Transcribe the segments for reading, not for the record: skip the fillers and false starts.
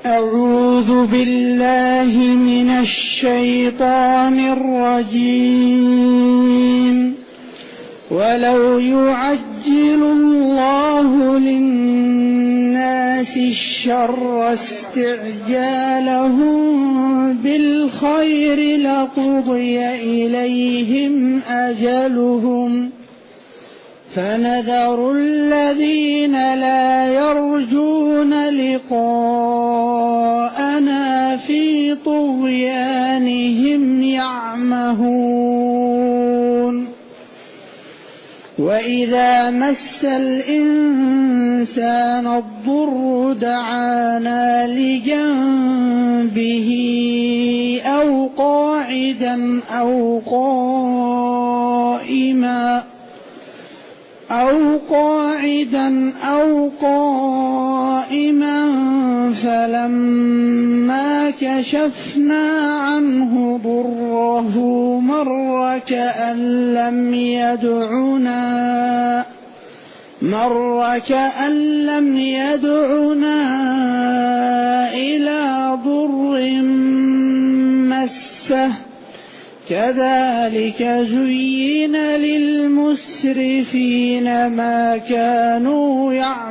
أعوذ بالله من الشيطان الرجيم. ولو يعجل الله للناس الشر استعجالهم بالخير لقضي إليهم أجلهم فنذر الذين لا يرجون لقاءنا في طغيانهم يعمهون. وإذا مس الإنسان الضر دعانا لجنبه أو قاعدا أو قائما فلما كشفنا عنه ضره مر كأن لم يدعنا إلى ضر مسه كذلك زين للمسرفين ما كانوا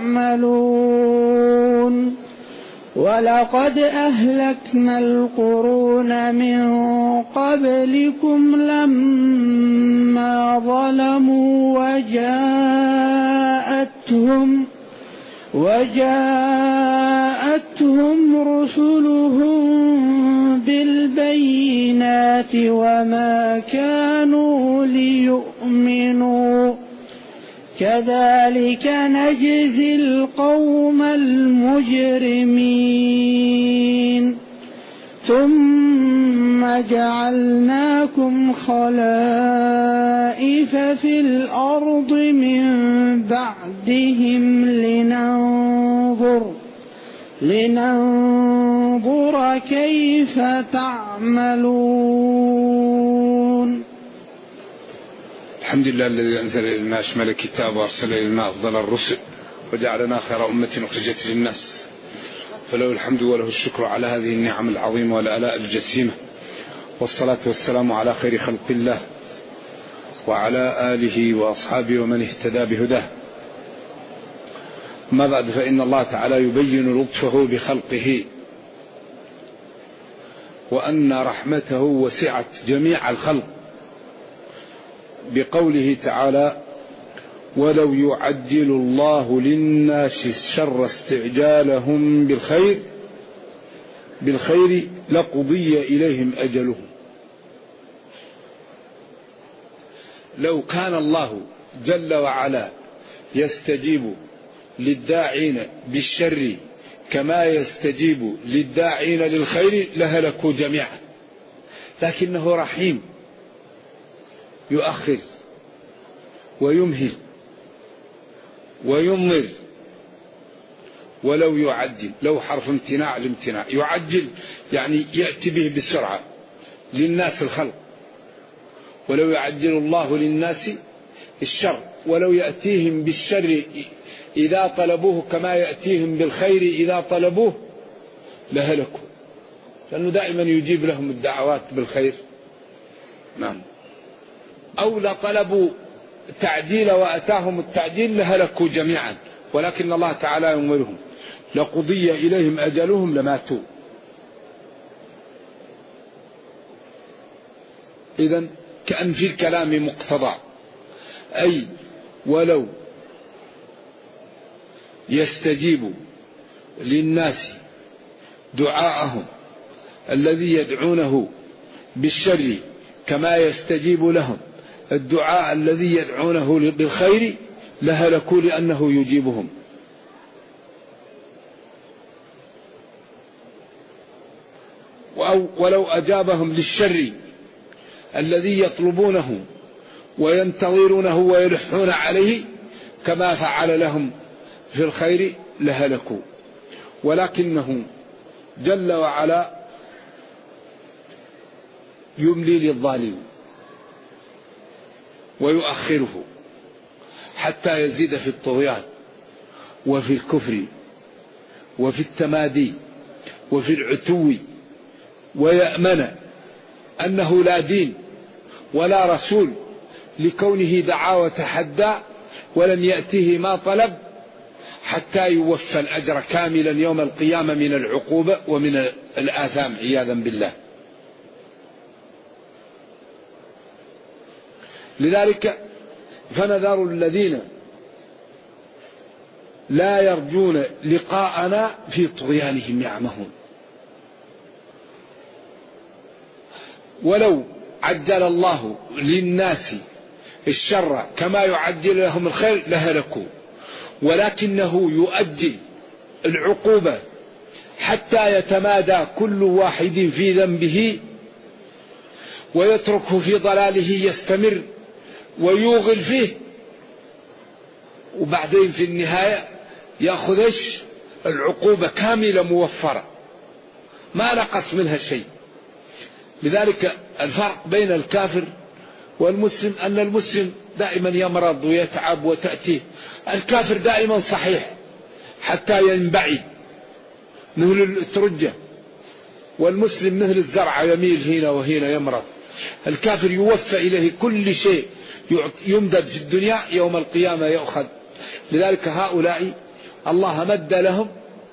يعملون. ولقد أهلكنا القرون من قبلكم لما ظلموا وجاءتهم رسلهم بالبينات وما كانوا ليؤمنوا كذلك نجزي القوم المجرمين. ثم جعلناكم خلائف في الأرض من بعدهم لننظر كيف تعملون. الحمد لله الذي أنزل إلينا أشمل الكتاب وأرسل إلينا أفضل الرسل وجعلنا خير أمة أخرجت للناس، فله الحمد وله الشكر على هذه النعم العظيمة والآلاء الجسيمة، والصلاة والسلام على خير خلق الله وعلى آله وأصحابه ومن اهتدى بهداه. ما بعد، فإن الله تعالى يبين لطفه بخلقه وأن رحمته وسعت جميع الخلق بقوله تعالى: ولو يعجل الله للناس الشر استعجالهم بالخير لقضي إليهم أجلهم. لو كان الله جل وعلا يستجيب للداعين بالشر كما يستجيب للداعين للخير لهلكوا جميعا، لكنه رحيم يؤخر ويمهل ويمر. ولو يعجل، لو حرف امتناع الامتناع، يعجل يعني يأتي به بسرعة للناس الخلق. ولو يعجل الله للناس الشر، ولو يأتيهم بالشر إذا طلبوه كما يأتيهم بالخير إذا طلبوه لهلكوا، لأنه دائما يجيب لهم الدعوات بالخير. نعم. أو لطلبوا تعجيل وأتاهم التعجيل لهلكوا جميعا، ولكن الله تعالى يمرهم لقضي إليهم أجلهم لماتوا. إذن كأن في الكلام مقتضى، أي ولو يستجيب للناس دعاءهم الذي يدعونه بالشر كما يستجيب لهم الدعاء الذي يدعونه بالخير لهلكوا لأنه يجيبهم. ولو أجابهم للشر الذي يطلبونه وينتظرونه ويلحون عليه كما فعل لهم في الخير لهلكوا، ولكنه جل وعلا يملي للظالم ويؤخره حتى يزيد في الطغيان وفي الكفر وفي التمادي وفي العتو ويأمن أنه لا دين ولا رسول لكونه دعا وتحدى ولم يأته ما طلب حتى يوفى الأجر كاملا يوم القيامة من العقوبة ومن الآثام عياذا بالله. لذلك فنذر الذين لا يرجون لقاءنا في طغيانهم يعمهون. ولو عجل الله للناس الشر كما يعجل لهم الخير لهلكوا، ولكنه يؤجل العقوبة حتى يتمادى كل واحد في ذنبه ويتركه في ضلاله يستمر ويوغل فيه، وبعدين في النهاية يأخذ العقوبة كاملة موفرة ما نقص منها شيء. لذلك الفرق بين الكافر والمسلم أن المسلم دائما يمرض ويتعب وتأتيه، الكافر دائما صحيح حتى ينبعد مثل الترجة، والمسلم مثل الزرع يميل هنا وهنا يمرض. الكافر يوفى إليه كل شيء يمدد في الدنيا، يوم القيامة يأخذ. لذلك هؤلاء الله مد لهم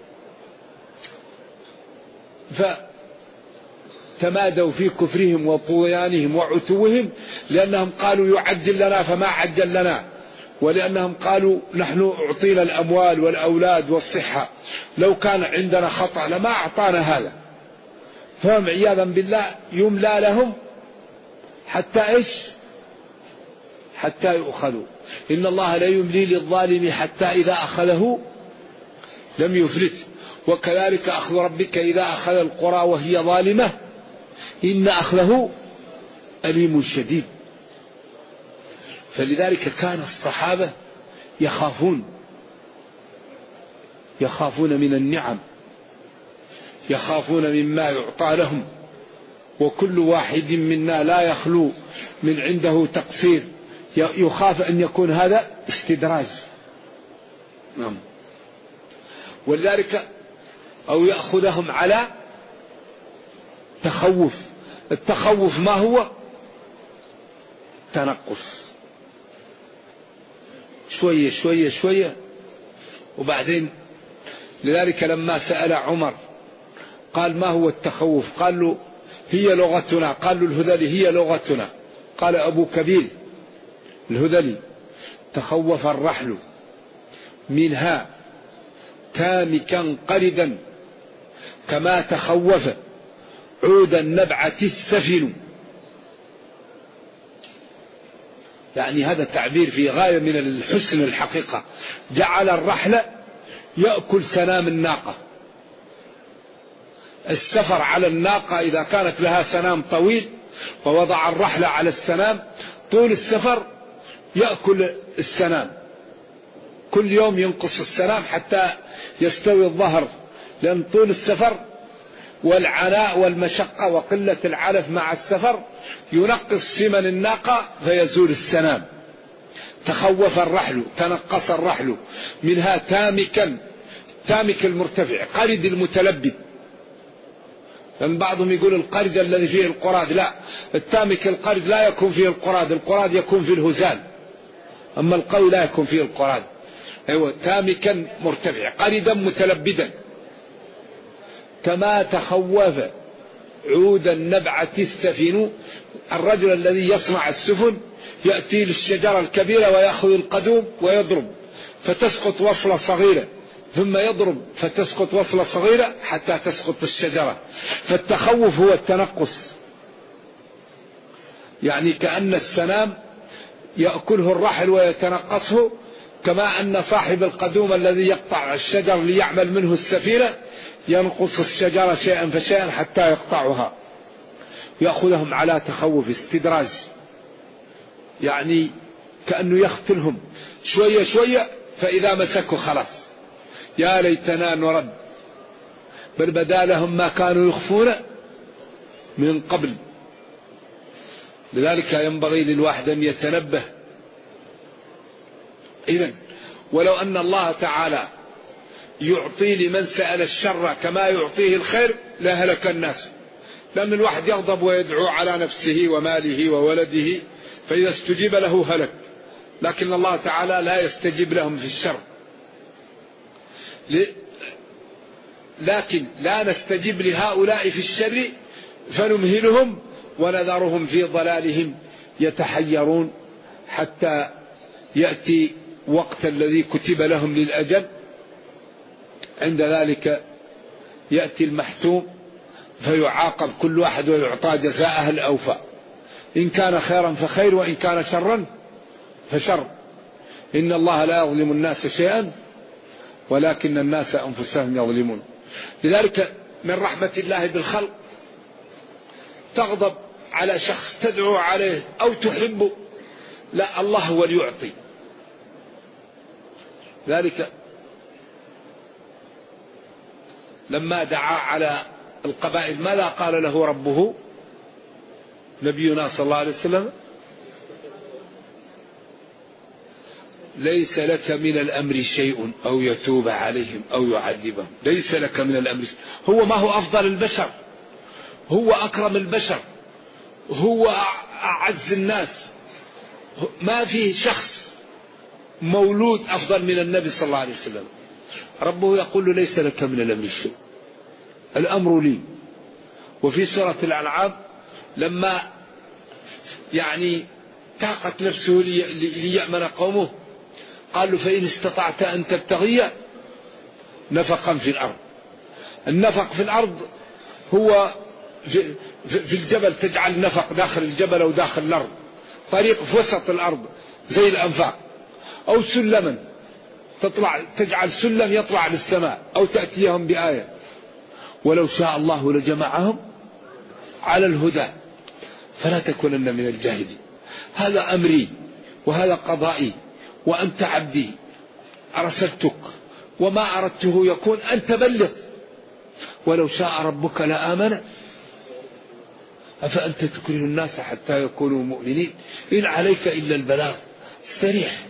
فتمادوا في كفرهم وطغيانهم وعتوهم، لأنهم قالوا يعجل لنا فما عجل لنا، ولأنهم قالوا نحن أعطينا الأموال والأولاد والصحة، لو كان عندنا خطأ لما أعطانا هذا. فهم عياذا بالله يملى لهم حتى حتى يؤخذوا. إن الله لا يملي للظالم حتى إذا أخذه لم يفلت، وكذلك أخذ ربك إذا أخذ القرى وهي ظالمة إن أخذه أليم شديد. فلذلك كان الصحابة يخافون من النعم، يخافون مما يعطى لهم، وكل واحد منا لا يخلو من عنده تقصير، يخاف أن يكون هذا استدراج. نعم. ولذلك أو يأخذهم على تخوف. التخوف ما هو؟ تنقص، شوية شوية شوية وبعدين. لذلك لما سأل عمر قال ما هو التخوف؟ قال له هي لغتنا. قال له الهذلي هي لغتنا. قال أبو كبير الهذلي تخوف الرحل منها تامكا قردا كما تخوف عود النبعة السفن. يعني هذا تعبير في غاية من الحسن الحقيقة. جعل الرحل يأكل سنام الناقة. السفر على الناقة إذا كانت لها سنام طويل ووضع الرحل على السنام، طول السفر يأكل السنام، كل يوم ينقص السنام حتى يستوي الظهر، لأن طول السفر والعناء والمشقة وقلة العلف مع السفر ينقص سمن الناقة فيزول السنام. تخوف الرحل، تنقص الرحل منها تامكا، تامك المرتفع، قرد المتلبد. لأن بعضهم يقول القرد الذي فيه القراد، لا، التامك القرد لا يكون فيه القراد، القراد يكون فيه الهزال، أما القوي لا يكون فيه القراد. أيوة، تامكا مرتفع قردا متلبدا كما تخوف عود النبعة السفن. الرجل الذي يصنع السفن يأتي للشجرة الكبيرة ويأخذ القدوم ويضرب فتسقط وصلة صغيرة، ثم يضرب فتسقط وصلة صغيرة حتى تسقط الشجرة. فالتخوف هو التنقص، يعني كأن السنام يأكله الرحل ويتنقصه، كما أن صاحب القدوم الذي يقطع الشجر ليعمل منه السفينة ينقص الشجرة شيئا فشيئا حتى يقطعها. يأخذهم على تخوف، استدراج، يعني كأنه يختلهم شوية شوية، فإذا مسكوا خلاص يا ليتنا نرد، بل بدا لهم ما كانوا يخفون من قبل. لذلك ينبغي للواحد أن يتنبه. إذن ولو أن الله تعالى يعطي لمن سأل الشر كما يعطيه الخير لهلك الناس. لأن الواحد يغضب ويدعو على نفسه وماله وولده، فإذا استجيب له هلك، لكن الله تعالى لا يستجيب لهم في الشر. لكن لا نستجيب لهؤلاء في الشر فنمهلهم ونذرهم في ضلالهم يتحيرون حتى يأتي وقت الذي كتب لهم للأجل. عند ذلك يأتي المحتوم فيعاقب كل واحد ويعطى جزاءه الأوفى، إن كان خيرا فخير وإن كان شرا فشر. إن الله لا يظلم الناس شيئا ولكن الناس أنفسهم يظلمون. لذلك من رحمة الله بالخلق تغضب على شخص تدعو عليه أو تحبه، لا، الله هو اللي يعطي. ذلك لما دعا على القبائل ماذا قال له ربه نبينا صلى الله عليه وسلم؟ ليس لك من الأمر شيء أو يتوب عليهم أو يعذبهم. ليس لك من الأمر شيء. هو ما هو أفضل البشر، هو أكرم البشر، هو أعز الناس، ما فيه شخص مولود أفضل من النبي صلى الله عليه وسلم. ربه يقول له ليس لك من الأمر شيء، الأمر لي. وفي سورة الأنعام لما تاقت نفسه ليأمن قومه قال له فإن استطعت أن تبتغي نفقا في الأرض. النفق في الأرض هو في الجبل، تجعل نفق داخل الجبل أو داخل الأرض، طريق في وسط الأرض زي الأنفاق، أو سلما تجعل سلم يطلع للسماء، أو تأتيهم بآية. ولو شاء الله لجمعهم على الهدى فلا تكونن من الجاهلين. هذا أمري وهذا قضائي وأنت عبدي، أرسلتك وما أردته يكون، أنت بلغ. ولو شاء ربك لآمن أفأنت تكره الناس حتى يكونوا مؤمنين. إن عليك إلا البلاغ، استريح،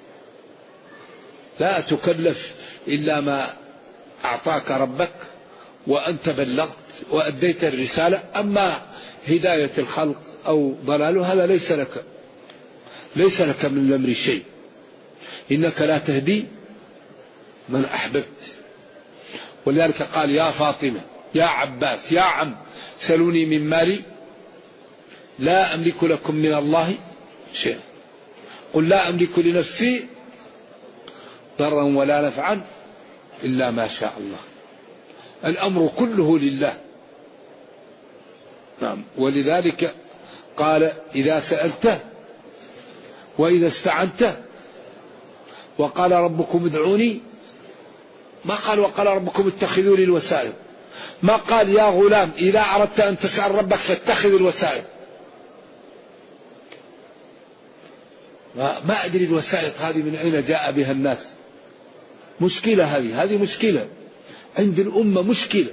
لا تكلف إلا ما أعطاك ربك وأنت بلغت وأديت الرسالة. أما هداية الخلق أو ضلاله هذا ليس لك من الأمر شيء. إنك لا تهدي من أحببت. ولذلك قال يا فاطمة يا عباس يا عم سلوني من مالي لا أملك لكم من الله شيئا، قل لا أملك لنفسي ضرا ولا نفعا إلا ما شاء الله. الأمر كله لله. نعم. ولذلك قال إذا سألته وإذا استعنته. وقال ربكم ادعوني، ما قال وقال ربكم اتخذوا لي الوسائل، ما قال يا غلام إذا أردت أن تسأل ربك فاتخذ الوسائل. ما أدري الوسائل هذه من أين جاء بها الناس. مشكلة هذه مشكلة عند الأمة، مشكلة.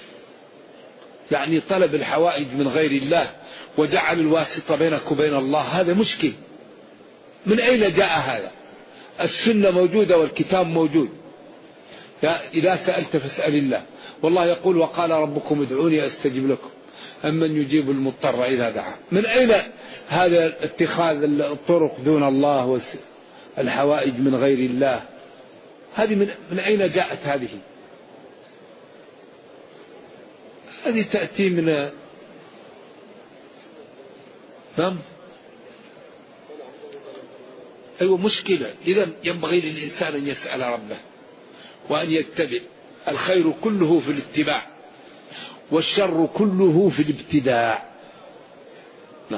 طلب الحوائج من غير الله وجعل الواسطة بينك وبين الله، هذا مشكل. من أين جاء هذا؟ السنة موجودة والكتاب موجود. إذا سألت فاسأل الله. والله يقول وقال ربكم ادعوني أستجب لكم أمن يجيب المضطر إذا دعاه. من أين هذا اتخاذ الطرق دون الله والحوائج من غير الله؟ هذه من أين جاءت هذه تأتي من نعم. أيوة مشكلة. إذا ينبغي للإنسان أن يسأل ربه وأن يتبع. الخير كله في الاتباع والشر كله في الابتداع. نعم.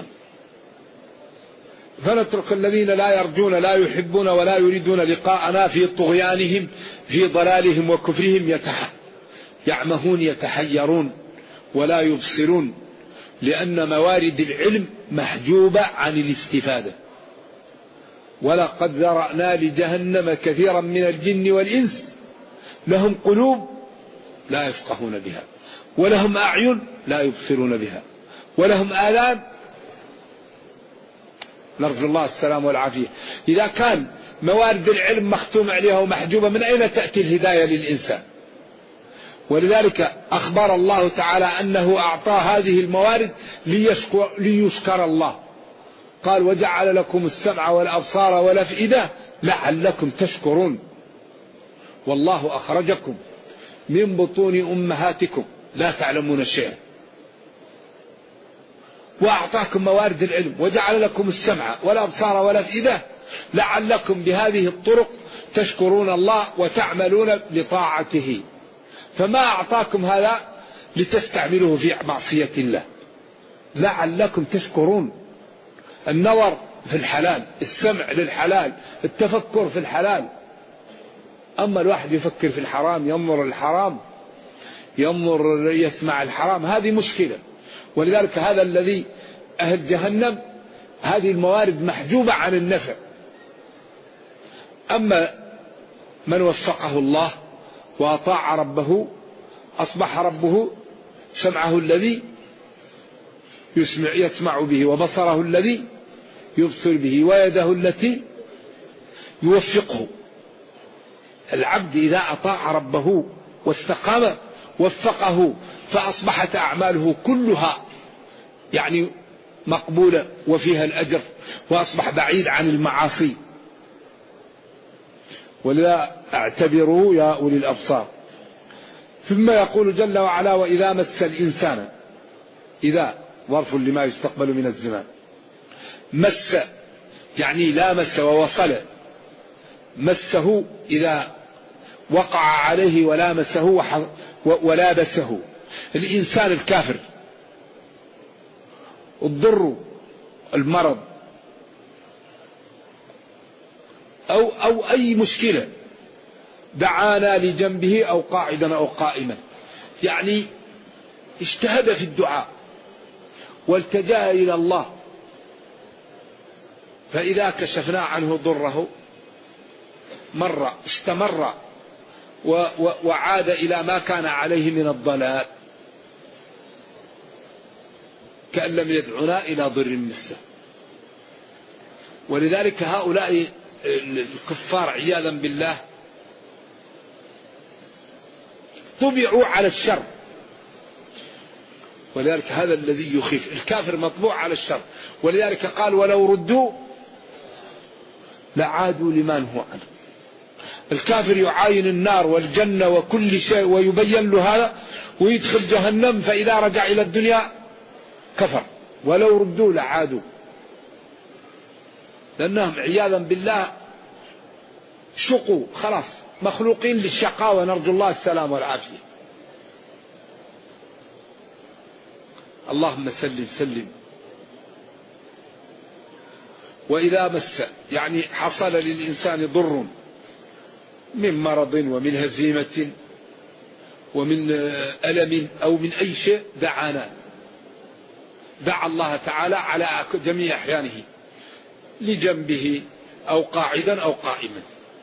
فنترك الذين لا يرجون لا يحبون ولا يريدون لقاءنا في طغيانهم في ضلالهم وكفرهم يعمهون يتحيرون ولا يبصرون، لأن موارد العلم محجوبة عن الاستفادة. ولقد ذرأنا لجهنم كثيرا من الجن والإنس لهم قلوب لا يفقهون بها ولهم أعين لا يبصرون بها ولهم آذان نرجو الله السلام والعافية. إذا كان موارد العلم مختوم عليها ومحجوبة، من أين تأتي الهداية للإنسان؟ ولذلك أخبر الله تعالى أنه أعطى هذه الموارد ليشكر الله. قال وجعل لكم السمع والأبصار والأفئدة لعلكم تشكرون. والله أخرجكم من بطون أمهاتكم لا تعلمون شيئا، وأعطاكم موارد العلم، وجعل لكم السمع والأبصار والأفئدة لعلكم بهذه الطرق تشكرون الله وتعملون لطاعته. فما أعطاكم هذا لتستعملوه في معصية الله، لعلكم تشكرون. النظر في الحلال، السمع للحلال، التفكر في الحلال. أما الواحد يفكر في الحرام، ينظر الحرام، ينظر يسمع الحرام، هذه مشكلة. ولذلك هذا الذي أهل جهنم هذه الموارد محجوبة عن النفع. أما من وفقه الله وأطاع ربه أصبح ربه سمعه الذي يسمع به، وبصره الذي يبصر به، ويده التي يوفقه. العبد إذا أطاع ربه واستقام وفقه، فأصبحت أعماله كلها يعني مقبولة وفيها الأجر، وأصبح بعيد عن المعاصي. ولذا اعتبروا يا أولي الأبصار. ثم يقول جل وعلا وإذا مس الإنسان، إذا ظرف لما يستقبل من الزمان. مس يعني لامس ووصل، مسه إذا وقع عليه ولامسه ولابسه. الإنسان الكافر، الضر، المرض، أو أي مشكلة، دعانا لجنبه أو قاعدا أو قائما، يعني اجتهد في الدعاء والتجأ إلى الله، فإذا كشفنا عنه ضره مر استمر وعاد إلى ما كان عليه من الضلال، كأن لم يدعنا إلى ضر مسه. ولذلك هؤلاء الكفار عياذا بالله طبعوا على الشر، ولذلك هذا الذي يخيف. الكافر مطبوع على الشر، ولذلك قال ولو ردوا لعادوا لما نهوا عنه. الكافر يعاين النار والجنة وكل شيء ويبين له هذا ويدخل جهنم، فإذا رجع إلى الدنيا كفر. ولو ردوا لعادوا، لأنهم عياذا بالله شقوا، خلاص مخلوقين للشقاوة، نرجو الله السلام والعافية. اللهم سلم. وإذا مس يعني حصل للإنسان ضر من مرض ومن هزيمة ومن ألم أو من أي شيء، دعانا، دعا الله تعالى على جميع أحيانه، لجنبه أو قاعدا أو قائما.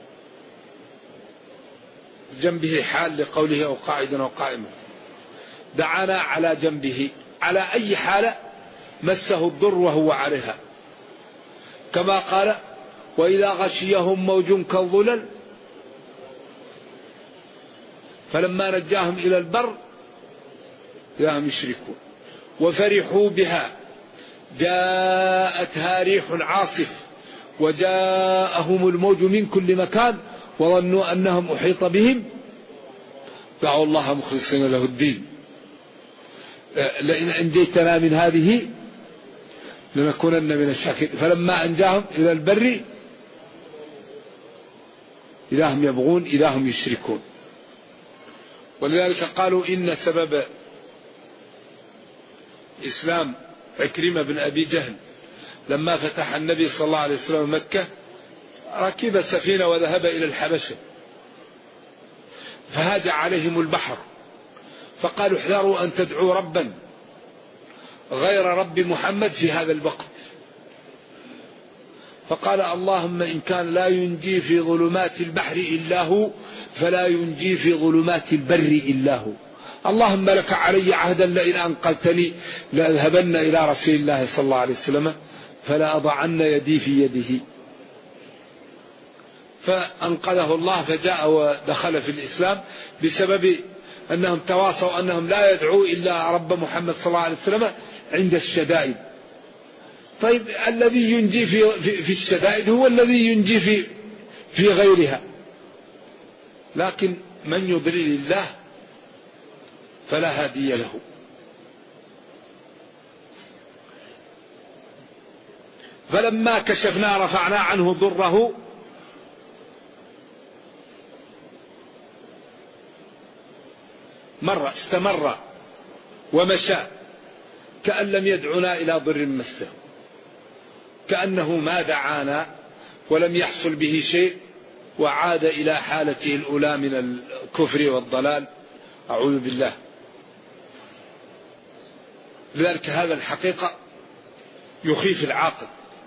جنبه حال لقوله أو قاعدا أو قائما، دعانا على جنبه، على أي حالة مسه الضر وهو عليها، كما قال وإذا غشيهم موج كالظلل فلما نجاهم إلى البر إذا هم يشركون وفرحوا بها جاءتها ريح عاصف وجاءهم الموج من كل مكان وظنوا أنهم أحيط بهم دعوا الله مخلصين له الدين لئن أنجيتنا من هذه لنكونن من الشاكرين. فلما أنجاهم إلى البر إذا هم يبغون إذا هم يشركون. ولذلك قالوا إن سبب إسلام عكرمة بن أبي جهل لما فتح النبي صلى الله عليه وسلم مكة ركب سفينة وذهب إلى الحبشة، فهاج عليهم البحر فقالوا احذروا أن تدعوا ربا غير رب محمد في هذا الوقت. فقال اللهم إن كان لا ينجي في ظلمات البحر إلا هو فلا ينجي في ظلمات البر إلا هو. اللهم لك علي عهدا لئن أنقذتني لأذهبن إلى رسول الله صلى الله عليه وسلم فلا أضعن يدي في يده. فأنقذه الله فجاء ودخل في الإسلام بسبب أنهم تواصوا أنهم لا يدعوا إلا رب محمد صلى الله عليه وسلم عند الشدائد. طيب الذي ينجي في الشدائد هو الذي ينجي في غيرها، لكن من يضلل الله فلا هادي له. فلما كشفنا رفعنا عنه ضره مرة استمر ومشى كأن لم يدعنا إلى ضر مسه، كأنه ما دعانا ولم يحصل به شيء، وعاد إلى حالته الأولى من الكفر والضلال. أعوذ بالله. لذلك هذا الحقيقة يخيف العاقل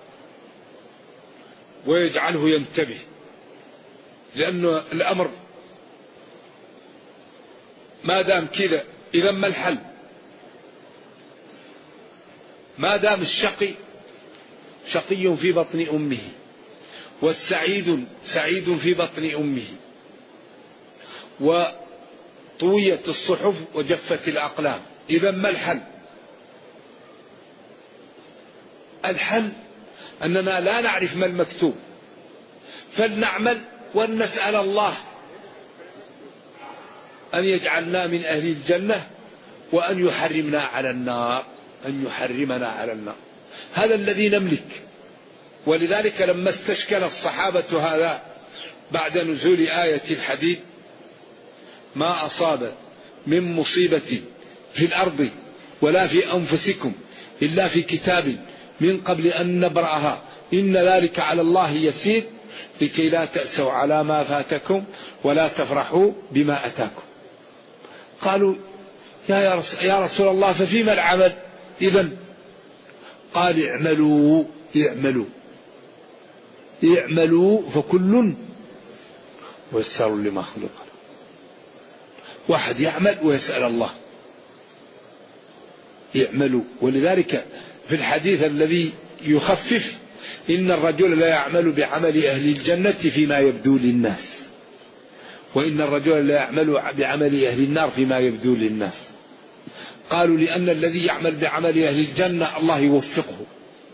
ويجعله ينتبه، لأن الأمر ما دام كذا إذا ما الحل؟ ما دام الشقي شقي في بطن أمه والسعيد سعيد في بطن أمه، وطويت الصحف وجفت الأقلام، إذا ما الحل؟ الحل أننا لا نعرف ما المكتوب، فلنعمل ونسأل الله أن يجعلنا من أهل الجنة وأن يحرمنا على النار، أن يحرمنا على النار. هذا الذي نملك. ولذلك لما استشكل الصحابة هذا بعد نزول آية الحديد: ما أصاب من مصيبة في الأرض ولا في أنفسكم إلا في كتاب من قبل أن نبرأها إن ذلك على الله يسير لكي لا تأسوا على ما فاتكم ولا تفرحوا بما أتاكم. قالوا: يا رسول الله ففيما العمل إذن؟ قال: اعملوا فكل ميسر لما خلق له. واحد يعمل ويسأل الله. يعملوا. ولذلك في الحديث الذي يخفف: إن الرجل لا يعمل بعمل أهل الجنة فيما يبدو للناس، وإن الرجل لا يعمل بعمل أهل النار فيما يبدو للناس. قالوا: لأن الذي يعمل بعمل أهل الجنة الله يوفقه.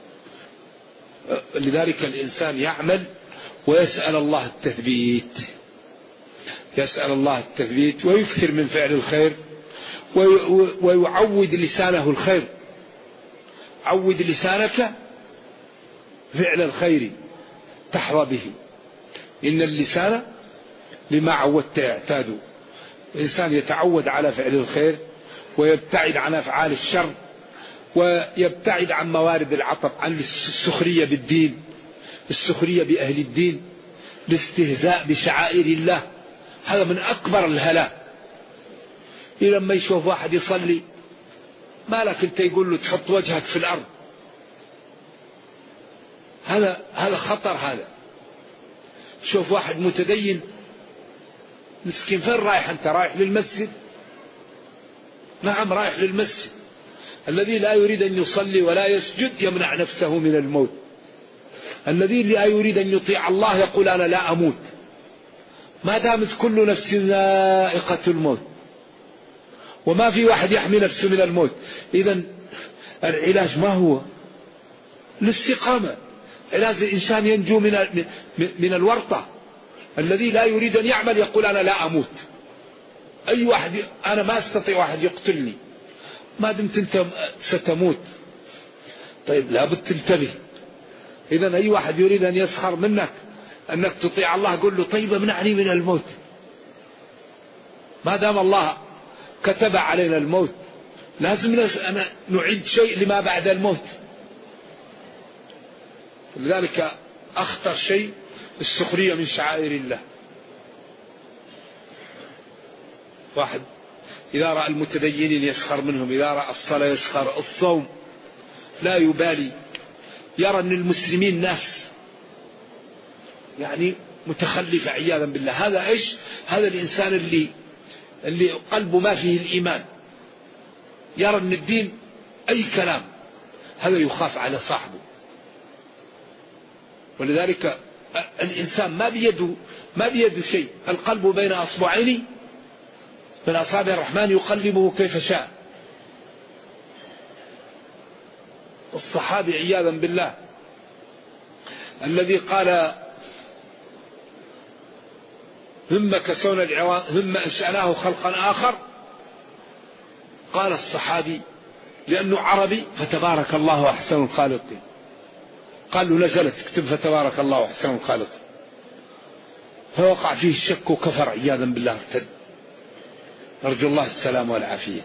لذلك الإنسان يعمل ويسأل الله التثبيت، يسأل الله التثبيت ويكثر من فعل الخير ويعود لسانه الخير. عود لسانك فعل الخير تحظى به، إن اللسان لما عودت يعتاد. الإنسان يتعود على فعل الخير ويبتعد عن أفعال الشر ويبتعد عن موارد العطب، عن السخرية بالدين، السخرية بأهل الدين، الاستهزاء بشعائر الله. هذا من أكبر الهلاك. لما يشوف واحد يصلي ما لك أنت يقول له تحط وجهك في الأرض، هذا خطر. هذا شوف واحد متدين مسكين، فين رايح أنت؟ رايح للمسجد؟ نعم رايح للمسجد. الذي لا يريد أن يصلي ولا يسجد يمنع نفسه من الموت. الذي لا يريد أن يطيع الله يقول أنا لا أموت. ما دامت كل نفس ذائقة الموت وما في واحد يحمي نفسه من الموت، إذن العلاج ما هو؟ الاستقامة. علاج الإنسان ينجو من الورطة. الذي لا يريد أن يعمل يقول أنا لا أموت. أي واحد أنا ما أستطيع واحد يقتلني، ما دمت أنت ستموت. طيب لابد تنتبه. إذن أي واحد يريد أن يسخر منك أنك تطيع الله قل له طيب منعني من الموت. ما دام الله كتب علينا الموت لازم أنا نعد شيء لما بعد الموت. لذلك أخطر شيء السخرية من شعائر الله. واحد إذا رأى المتدينين يسخر منهم، إذا رأى الصلاة يسخر، الصوم لا يبالي، يرى أن المسلمين ناس يعني متخلفة عياذا بالله. هذا إيش؟ هذا الإنسان اللي قلبه ما فيه الإيمان، يرى أن الدين أي كلام. هذا يخاف على صاحبه. ولذلك الإنسان ما بيده شيء، القلب بين أصبعين من أصابع الرحمن يقلبه كيف شاء. الصحابي عياذا بالله الذي قال ثم كسونا العظام ثم أنشأناه خلقا آخر، قال الصحابي لأنه عربي فتبارك الله أحسن الخالقين، قال له نزلت اكتب فتبارك الله أحسن الخالقين، فوقع فيه الشك وكفر عياذا بالله ارتد، نرجو الله السلام والعافية.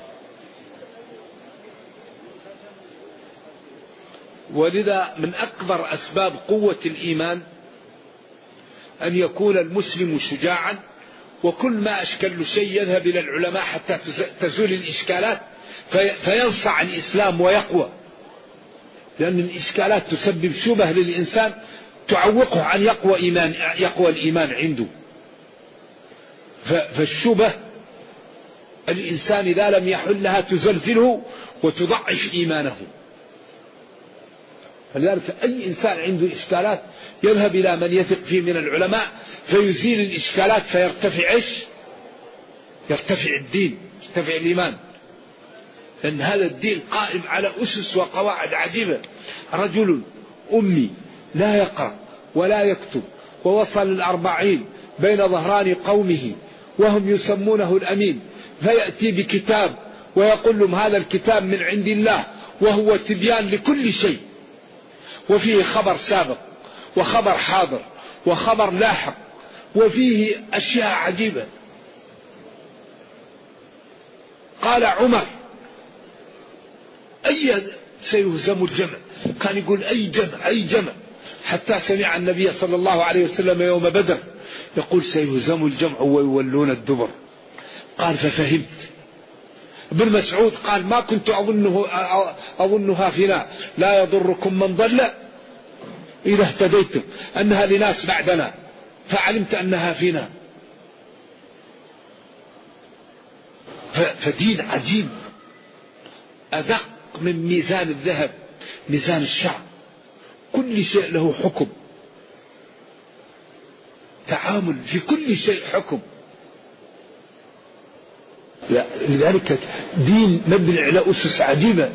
ولذا من أكبر أسباب قوة الإيمان أن يكون المسلم شجاعا، وكل ما أشكل شيء يذهب إلى العلماء حتى تزول الإشكالات فينصع الإسلام ويقوى، لأن الإشكالات تسبب شبه للإنسان تعوقه عن يقوى الإيمان عنده. فالشبه الإنسان إذا لم يحلها تزلزله وتضعف إيمانه. فلذلك أي إنسان عنده إشكالات يذهب إلى من يثق فيه من العلماء فيزيل الإشكالات فيرتفع يرتفع الدين، يرتفع الإيمان، لأن هذا الدين قائم على أسس وقواعد عجيبة. رجل أمي لا يقرأ ولا يكتب ووصل 40 بين ظهران قومه وهم يسمونه الأمين، فيأتي بكتاب ويقول لهم هذا الكتاب من عند الله وهو تبيان لكل شيء، وفيه خبر سابق وخبر حاضر وخبر لاحق وفيه أشياء عجيبة. قال عمر سيهزم الجمع، كان يقول أي جمع حتى سمع النبي صلى الله عليه وسلم يوم بدر يقول سيهزم الجمع ويولون الدبر. قال ففهمت. ابن مسعود قال ما كنت أظنها فينا لا يضركم من ضل إذا اهتديتم، أنها لناس بعدنا فعلمت أنها فينا. فدين عجيب أدق من ميزان الذهب ميزان الشعب، كل شيء له حكم، تعامل في كل شيء حكم. لذلك دين مبني على أسس عجيبة.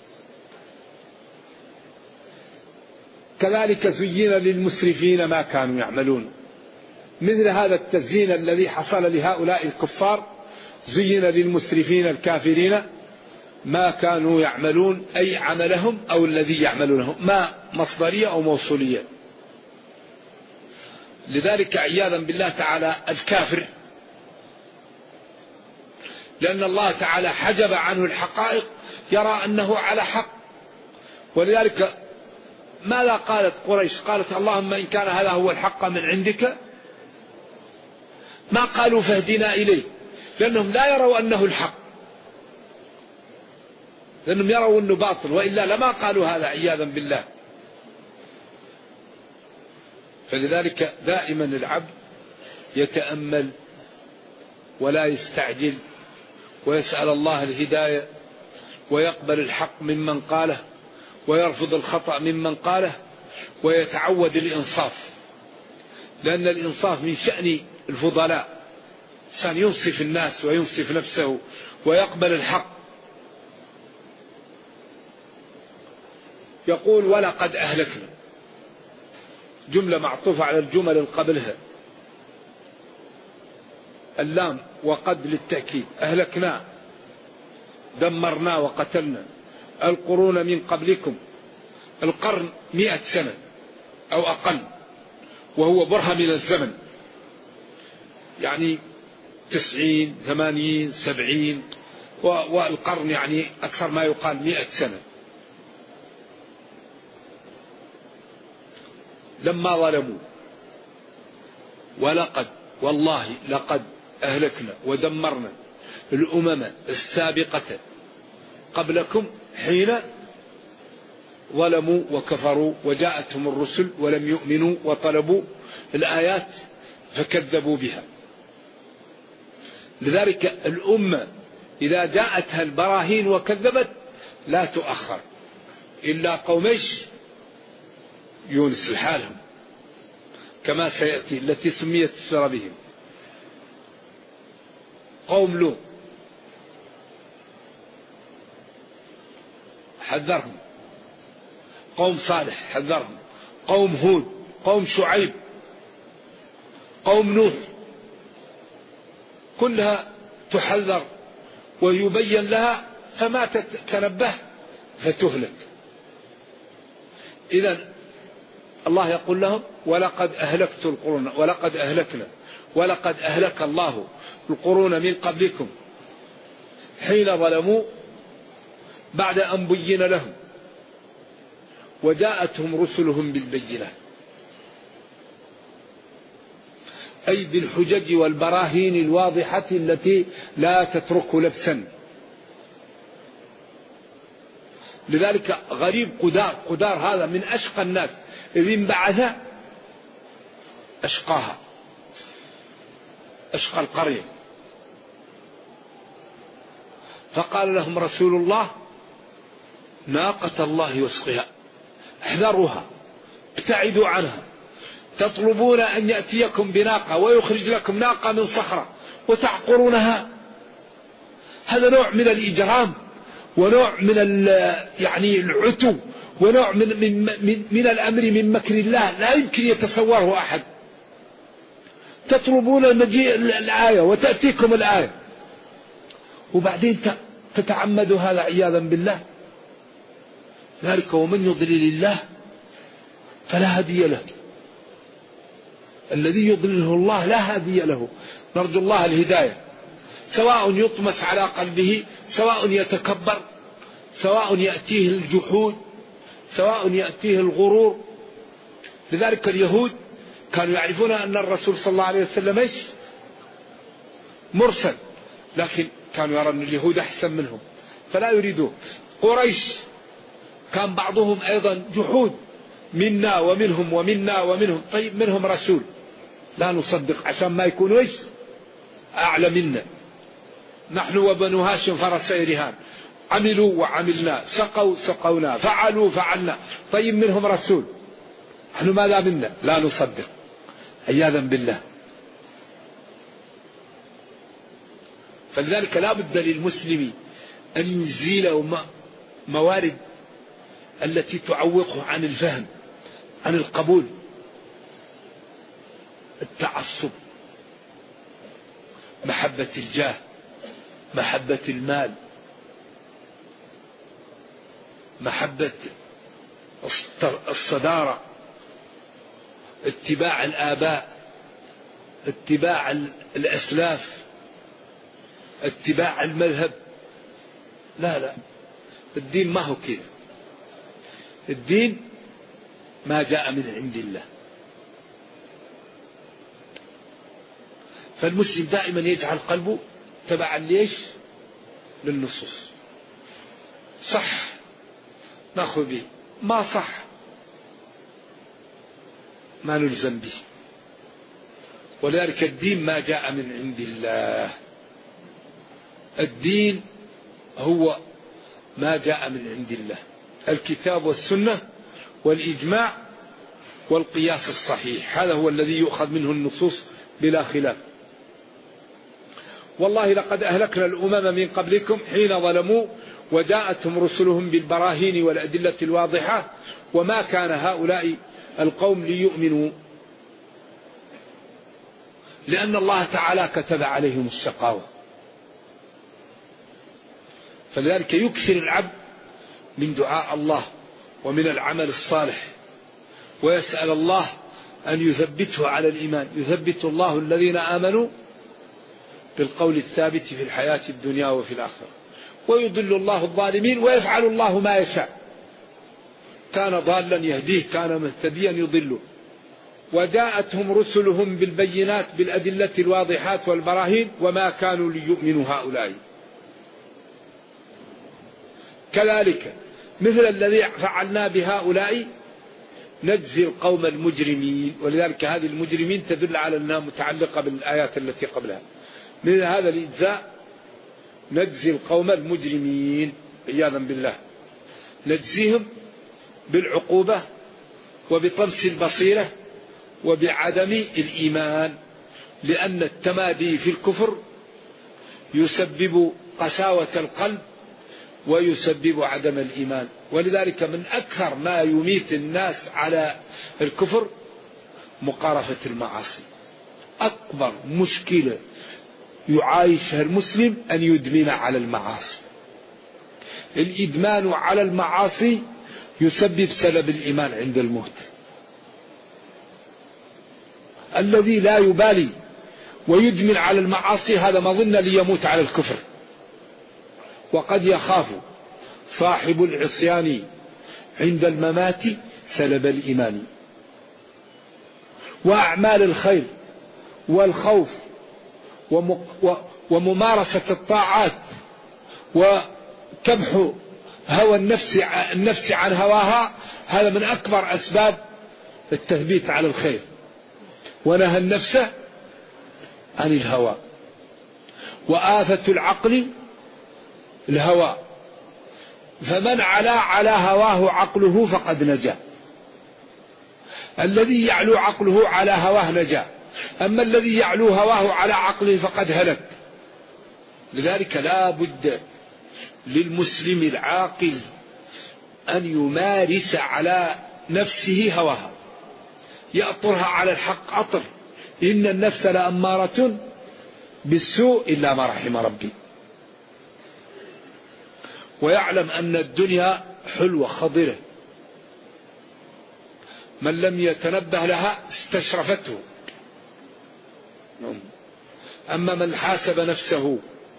كذلك زين للمسرفين ما كانوا يعملون، مثل هذا التزيين الذي حصل لهؤلاء الكفار زين للمسرفين الكافرين ما كانوا يعملون، أي عملهم أو الذي يعملونه، ما مصدرية أو موصولية. لذلك عياذا بالله تعالى الكافر لأن الله تعالى حجب عنه الحقائق يرى أنه على حق. ولذلك ماذا قالت قريش؟ قالت اللهم إن كان هذا هو الحق من عندك، ما قالوا فاهدنا إليه، لأنهم لا يروا أنه الحق، لأنهم يروا أنه باطل، وإلا لما قالوا هذا عياذا بالله. فلذلك دائما العبد يتأمل ولا يستعجل ويسأل الله الهداية ويقبل الحق ممن قاله ويرفض الخطأ ممن قاله ويتعود الإنصاف، لأن الإنصاف من شأن الفضلاء، إنسان ينصف الناس وينصف نفسه ويقبل الحق. يقول ولقد أهلكنا، جملة معطوفة على الجمل اللي قبلها، اللام وقد للتأكيد، أهلكنا دمرنا وقتلنا القرون من قبلكم، القرن 100 سنة أو أقل، وهو برهة من الزمن، يعني 90 80 70، والقرن يعني أكثر ما يقال 100 سنة. لما ظلموا ولقد والله لقد أهلكنا ودمرنا الأمم السابقة قبلكم حين ظلموا وكفروا وجاءتهم الرسل ولم يؤمنوا وطلبوا الآيات فكذبوا بها. لذلك الأمة إذا جاءتها البراهين وكذبت لا تؤخر، إلا قوميش يونس لحالهم كما سيأتي التي سميت السورة بهم. قوم لوط حذرهم، قوم صالح حذرهم، قوم هود، قوم شعيب، قوم نوح، كلها تحذر ويبين لها فما تتنبه فتهلك. إذن الله يقول لهم ولقد أهلكت القرون، ولقد أهلكنا، ولقد أهلك الله القرون من قبلكم حين ظلموا بعد أن بين لهم وجاءتهم رسلهم بالبينات، أي بالحجج والبراهين الواضحة التي لا تترك لبسا. لذلك غريب قدار هذا من أشقى الناس، إذ انبعث أشقاها، أشقى القرية. فقال لهم رسول الله ناقة الله واسقها، احذروها ابتعدوا عنها، تطلبون أن يأتيكم بناقة ويخرج لكم ناقة من صخرة وتعقرونها. هذا نوع من الإجرام ونوع من يعني العتو ونوع من الأمر من مكر الله لا يمكن يتصوره أحد. تطلبون مجيء الآية وتأتيكم الآية وبعدين تتعمدوا هذا عياذا بالله. ذلك ومن يضلل الله فلا هادي له، الذي يضلله الله لا هادي له. نرجو الله الهداية، سواء يطمس على قلبه، سواء يتكبر، سواء يأتيه الجحود، سواء يأتيه الغرور. لذلك اليهود كانوا يعرفون أن الرسول صلى الله عليه وسلم إيش؟ مرسل، لكن كانوا يرون اليهود أحسن منهم فلا يريدوه. قريش كان بعضهم أيضا جحود، منا ومنهم ومنا ومنهم، طيب منهم رسول لا نصدق عشان ما يكونوا إيش؟ أعلى منا. نحن وبنو هاشم فرسي رهان، عملوا وعملنا، سقوا سقونا، فعلوا فعلنا، طيب منهم رسول، نحن ماذا منا؟ لا نصدق عياذا بالله. فلذلك لا بد للمسلم أن يزيل موارد التي تعوقه عن الفهم، عن القبول، التعصب، محبة الجاه، محبة المال، محبة الصدارة، اتباع الآباء، اتباع الأسلاف، اتباع المذهب. لا، الدين ما هو كذا. الدين ما جاء من عند الله. فالمسلم دائما يجعل قلبه تبعا ليش؟ للنصوص. صح نأخذ به، ما صح ما نلزم به. ولذلك الدين ما جاء من عند الله، الدين هو ما جاء من عند الله، الكتاب والسنة والإجماع والقياس الصحيح، هذا هو الذي يؤخذ منه النصوص بلا خلاف. والله لقد أهلكنا الأمم من قبلكم حين ظلموا وجاءتهم رسلهم بالبراهين والأدلة الواضحة وما كان هؤلاء القوم ليؤمنوا، لأن الله تعالى كتب عليهم الشقاوة. فلذلك يكثر العبد من دعاء الله ومن العمل الصالح ويسأل الله أن يثبته على الإيمان. يثبت الله الذين آمنوا بالقول الثابت في الحياة الدنيا وفي الآخرة، ويضل الله الظالمين ويفعل الله ما يشاء. كان ضالا يهديه، كان مهتديا يضله. وجاءتهم رسلهم بالبينات بالأدلة الواضحات والبراهين وما كانوا ليؤمنوا هؤلاء. كذلك مثل الذي فعلنا بهؤلاء نجزي القوم المجرمين. ولذلك هذه المجرمين تدل على أنها متعلقة بالآيات التي قبلها. من هذا الإجزاء نجزي القوم المجرمين عياذا بالله، نجزيهم بالعقوبة وبطمس البصيرة وبعدم الإيمان، لأن التمادي في الكفر يسبب قساوة القلب ويسبب عدم الإيمان. ولذلك من أكثر ما يميت الناس على الكفر مقارفة المعاصي. أكبر مشكلة يعايشها المسلم أن يدمن على المعاصي. الإدمان على المعاصي يسبب سلب الإيمان عند الموت. الذي لا يبالي ويدمن على المعاصي هذا مظن ليموت على الكفر. وقد يخاف صاحب العصيان عند الممات سلب الإيمان. وأعمال الخير والخوف وممارسة الطاعات وكبح هوى النفس عن هواها، هذا من أكبر أسباب التثبيت على الخير. ونهى النفس عن الهوى. وآفة العقل الهوى، فمن على هواه عقله فقد نجا. الذي يعلو عقله على هواه نجا، أما الذي يعلو هواه على عقله فقد هلك. لذلك لا بد للمسلم العاقل أن يمارس على نفسه هواها، يأطرها على الحق أطر، إن النفس لأمارة بالسوء إلا ما رحم ربي. ويعلم أن الدنيا حلوة خضرة، من لم يتنبه لها استشرفته. أما من حاسب نفسه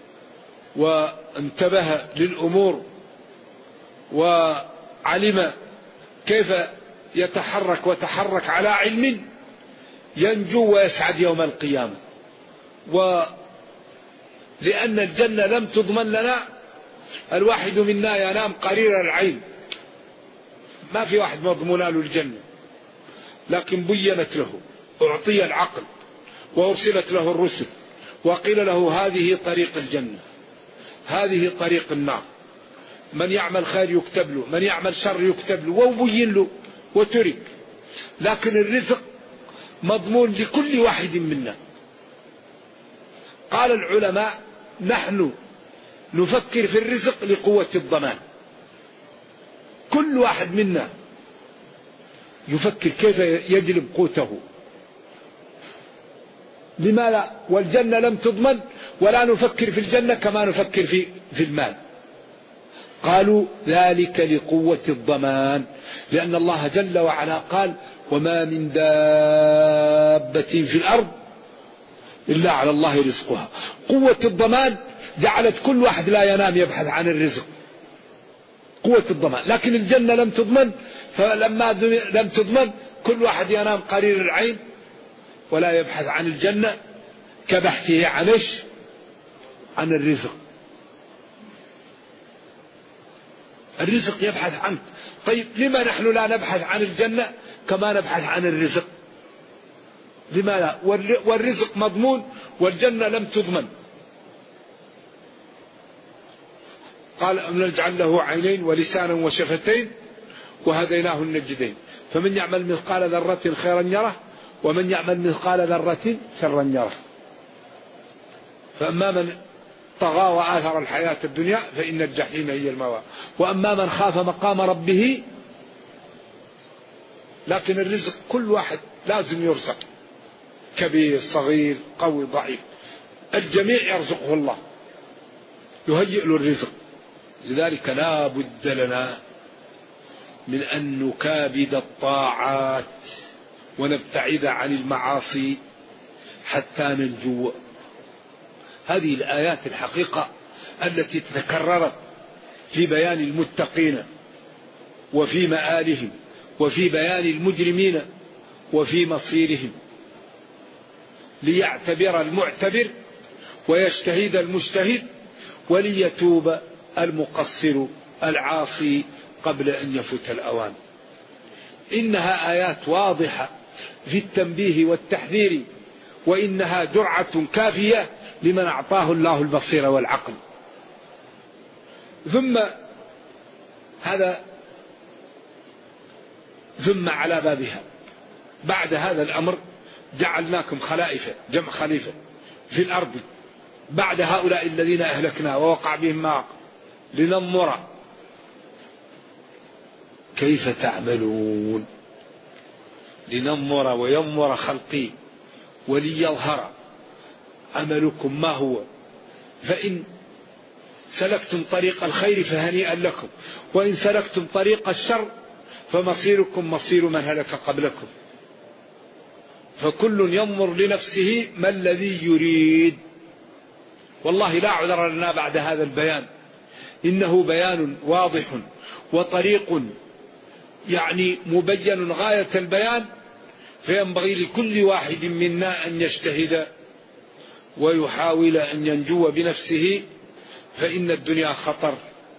وانتبه للأمور وعلم كيف يتحرك وتحرك على علم ينجو ويسعد يوم القيامة. ولأن الجنة لم تضمن لنا، الواحد منا ينام قرير العين، ما في واحد مضمون له الجنة، لكن بينت له، أعطي العقل وأرسلت له الرسل وقيل له هذه طريق الجنة، هذه طريق النار، من يعمل خير يكتب له، من يعمل شر يكتب له، وبين له وترك. لكن الرزق مضمون لكل واحد منا. قال العلماء نحن نفكر في الرزق لقوة الضمان. كل واحد منا يفكر كيف يجلب قوته. لما لا؟ والجنة لم تضمن، ولا نفكر في الجنة كما نفكر في المال. قالوا ذلك لقوة الضمان، لأن الله جل وعلا قال وما من دابة في الأرض إلا على الله رزقها. قوة الضمان جعلت كل واحد لا ينام يبحث عن الرزق، قوة الضمان. لكن الجنة لم تضمن، فلما لم تضمن كل واحد ينام قرير العين ولا يبحث عن الجنة كبحثه عن الرزق. الرزق يبحث عنه. طيب لما نحن لا نبحث عن الجنة كما نبحث عن الرزق؟ لما لا؟ والرزق مضمون والجنة لم تضمن. قال أم نجعل له عينين ولسانا وشفتين وهديناه النجدين، فمن يعمل مثقال ذرة خيرا يره ومن يعمل مثقال ذرة شرا يره. فأما من طغى وآثر الحياة الدنيا فإن الجحيم هي المأوى، وأما من خاف مقام ربه. لكن الرزق كل واحد لازم يرزق، كبير صغير قوي ضعيف، الجميع يرزقه الله، يهيئ له الرزق. لذلك لا بد لنا من أن نكابد الطاعات ونبتعد عن المعاصي حتى ننجو. هذه الآيات الحقيقة التي تكررت في بيان المتقين وفي مآلهم وفي بيان المجرمين وفي مصيرهم، ليعتبر المعتبر ويجتهد المجتهد وليتوب المقصر العاصي قبل أن يفوت الأوان. إنها آيات واضحة في التنبيه والتحذير، وإنها جرعة كافية لمن أعطاه الله البصيرة والعقل. ثم على بابها بعد هذا الأمر جعلناكم خلائف، جمع خليفة في الأرض بعد هؤلاء الذين أهلكنا ووقع بهم ما وقع، لننظر كيف تعملون، لننظر وينظر خلقي وليظهر عملكم ما هو، فإن سلكتم طريق الخير فهنيئا لكم، وإن سلكتم طريق الشر فمصيركم مصير من هلك قبلكم، فكل ينظر لنفسه ما الذي يريد. والله لا عذر لنا بعد هذا البيان، إنه بيان واضح وطريق يعني مبين غاية البيان، فينبغي لكل واحد منا أن يجتهد ويحاول أن ينجو بنفسه، فإن الدنيا خطر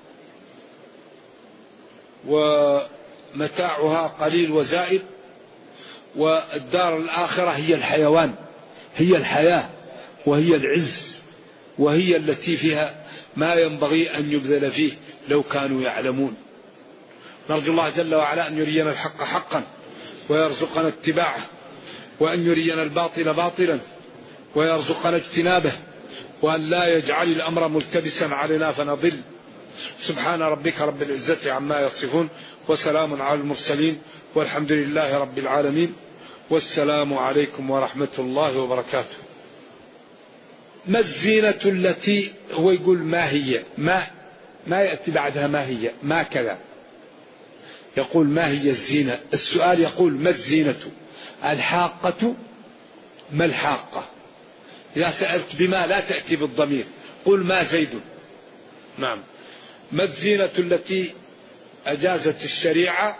ومتاعها قليل وزائد، والدار الآخرة هي الحيوان، هي الحياة وهي العز، وهي التي فيها ما ينبغي أن يبذل فيه لو كانوا يعلمون. نرجو الله جل وعلا أن يرينا الحق حقا ويرزقنا اتباعه، وأن يرينا الباطل باطلا ويرزقنا اجتنابه، وأن لا يجعل الأمر ملتبسا علينا فنضل. سبحان ربك رب العزة عما يصفون، وسلام على المرسلين، والحمد لله رب العالمين، والسلام عليكم ورحمة الله وبركاته. ما الزينة التي، هو يقول ما هي، ما يأتي بعدها ما هي، ما كذا، يقول ما هي الزينة. السؤال يقول ما الزينة، الحاقة ما الحاقة. إذا سألت بما لا تأتي بالضمير، قل ما زيد. نعم. ما الزينة التي أجازت الشريعة